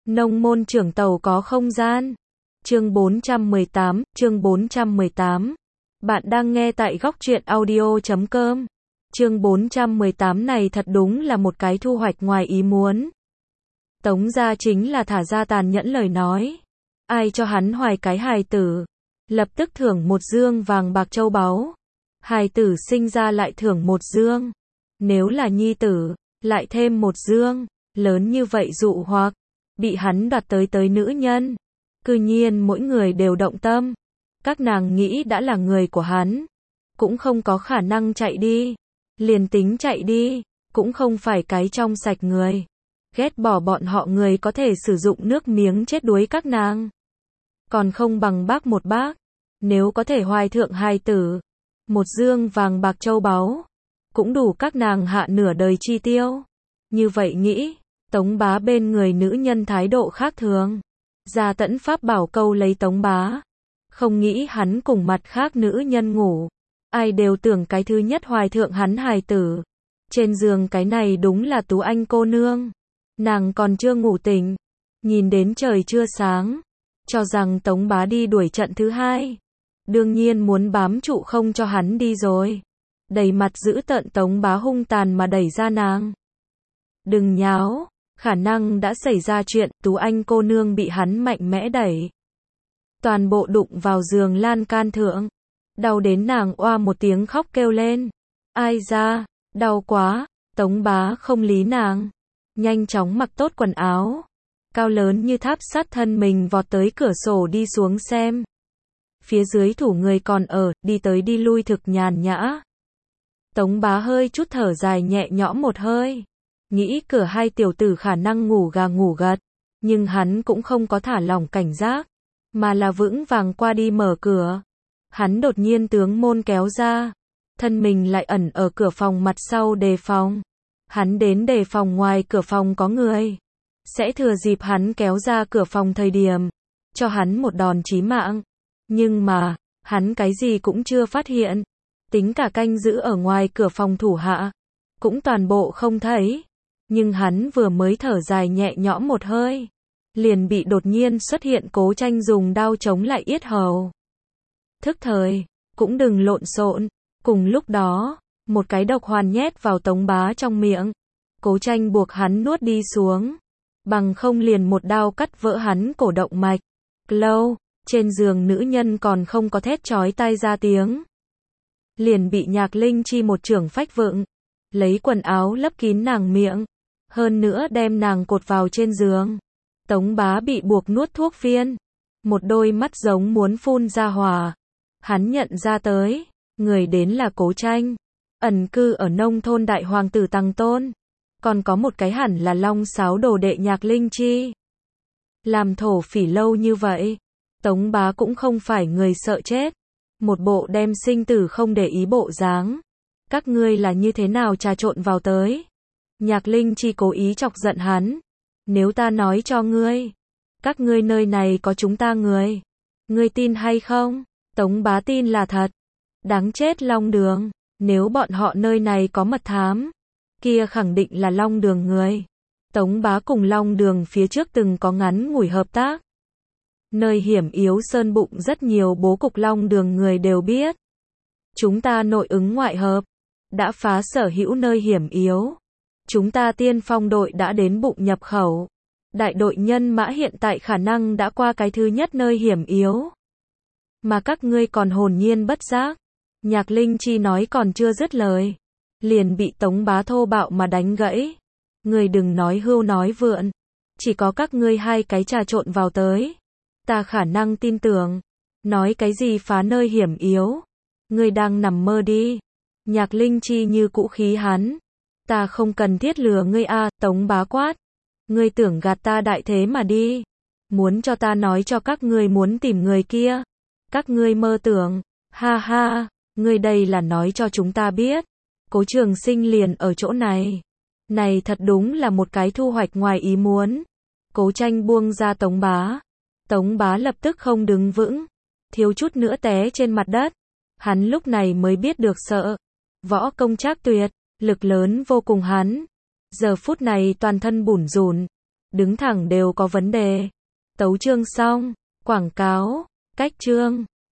Nông môn trưởng tàu có không gian. Chương 418. Bạn đang nghe tại góc truyện audio.com. Chương 418 này thật đúng là một cái thu hoạch ngoài ý muốn. Tống gia chính là thả ra tàn nhẫn lời nói. Ai cho hắn hoài cái hài tử, lập tức thưởng 1 dương vàng bạc châu báu. Hài tử sinh ra lại thưởng 1 dương. Nếu là nhi tử, lại thêm 1 dương. Lớn như vậy dụ hoặc, bị hắn đoạt tới nữ nhân. Cư nhiên mỗi người đều động tâm. Các nàng nghĩ đã là người của hắn, cũng không có khả năng chạy đi. Liền tính chạy đi, cũng không phải cái trong sạch người. Ghét bỏ bọn họ người có thể sử dụng nước miếng chết đuối các nàng. Còn không bằng bác một bác. Nếu có thể hoài thượng hài tử, 1 dương vàng bạc châu báu, cũng đủ các nàng hạ nửa đời chi tiêu. Như vậy nghĩ, Tống Bá bên người nữ nhân thái độ khác thường. Gia Tẫn pháp bảo câu lấy Tống Bá. Không nghĩ hắn cùng mặt khác nữ nhân ngủ. Ai đều tưởng cái thứ nhất hoài thượng hắn hài tử. Trên giường cái này đúng là Tú Anh cô nương. Nàng còn chưa ngủ tỉnh. Nhìn đến trời chưa sáng. Cho rằng Tống Bá đi đuổi trận thứ 2. Đương nhiên muốn bám trụ không cho hắn đi rồi. Đầy mặt giữ tợn Tống Bá hung tàn mà đẩy ra nàng. Đừng nháo. Khả năng đã xảy ra chuyện, Tú Anh cô nương bị hắn mạnh mẽ đẩy. Toàn bộ đụng vào giường lan can thượng. Đau đến nàng oa một tiếng khóc kêu lên. Ai ra, đau quá. Tống Bá không lý nàng. Nhanh chóng mặc tốt quần áo. Cao lớn như tháp sắt thân mình vọt tới cửa sổ đi xuống xem. Phía dưới thủ người còn ở, đi tới đi lui thực nhàn nhã. Tống Bá hơi chút thở dài nhẹ nhõm một hơi. Nghĩ cửa hai tiểu tử khả năng ngủ gà ngủ gật. Nhưng hắn cũng không có thả lỏng cảnh giác. Mà là vững vàng qua đi mở cửa. Hắn đột nhiên tướng môn kéo ra. Thân mình lại ẩn ở cửa phòng mặt sau đề phòng. Hắn đến đề phòng ngoài cửa phòng có người. Sẽ thừa dịp hắn kéo ra cửa phòng thời điểm. Cho hắn một đòn chí mạng. Nhưng mà, hắn cái gì cũng chưa phát hiện. Tính cả canh giữ ở ngoài cửa phòng thủ hạ. Cũng toàn bộ không thấy. Nhưng hắn vừa mới thở dài nhẹ nhõm một hơi. Liền bị đột nhiên xuất hiện Cố Tranh dùng đao chống lại yết hầu. Thức thời, cũng đừng lộn xộn. Cùng lúc đó, một cái độc hoàn nhét vào Tống Bá trong miệng. Cố Tranh buộc hắn nuốt đi xuống. Bằng không liền một đao cắt vỡ hắn cổ động mạch. Lâu, trên giường nữ nhân còn không có thét chói tai ra tiếng. Liền bị Nhạc Linh Chi một chưởng phách vựng. Lấy quần áo lấp kín nàng miệng. Hơn nữa đem nàng cột vào trên giường. Tống Bá bị buộc nuốt thuốc phiên. Một đôi mắt giống muốn phun ra hỏa. Hắn nhận ra tới. Người đến là Cố Tranh. Ẩn cư ở nông thôn đại hoàng tử Tằng Tôn. Còn có một cái hẳn là Long Sáo đồ đệ Nhạc Linh Chi. Làm thổ phỉ lâu như vậy. Tống Bá cũng không phải người sợ chết. Một bộ đem sinh tử không để ý bộ dáng. Các ngươi là như thế nào trà trộn vào tới? Nhạc Linh Chi cố ý chọc giận hắn. Nếu ta nói cho ngươi, các ngươi nơi này có chúng ta người. Ngươi tin hay không? Tống Bá tin là thật. Đáng chết Long Đường. Nếu bọn họ nơi này có mật thám, kia khẳng định là Long Đường người. Tống Bá cùng Long Đường phía trước từng có ngắn ngủi hợp tác. Nơi hiểm yếu sơn bụng rất nhiều bố cục Long Đường người đều biết. Chúng ta nội ứng ngoại hợp. Đã phá sở hữu nơi hiểm yếu. Chúng ta tiên phong đội đã đến bụng nhập khẩu. Đại đội nhân mã hiện tại khả năng đã qua cái thứ nhất nơi hiểm yếu. Mà các ngươi còn hồn nhiên bất giác. Nhạc Linh Chi nói còn chưa dứt lời. Liền bị Tống Bá thô bạo mà đánh gãy. Ngươi đừng nói hưu nói vượn. Chỉ có các ngươi hai cái trà trộn vào tới. Ta khả năng tin tưởng. Nói cái gì phá nơi hiểm yếu. Ngươi đang nằm mơ đi. Nhạc Linh Chi như cũ khí hắn. Ta không cần thiết lừa ngươi a, Tống Bá quát. Ngươi tưởng gạt ta đại thế mà đi. Muốn cho ta nói cho các ngươi muốn tìm người kia. Các ngươi mơ tưởng. Ha ha, ngươi đây là nói cho chúng ta biết. Cố Trường Sinh liền ở chỗ này. Này thật đúng là một cái thu hoạch ngoài ý muốn. Cố Tranh buông ra Tống Bá. Tống Bá lập tức không đứng vững. Thiếu chút nữa té trên mặt đất. Hắn lúc này mới biết được sợ. Võ công trác tuyệt. Lực lớn vô cùng hắn. Giờ phút này toàn thân bủn rủn. đứng thẳng đều có vấn đề. Tấu chương xong, quảng cáo, cách chương.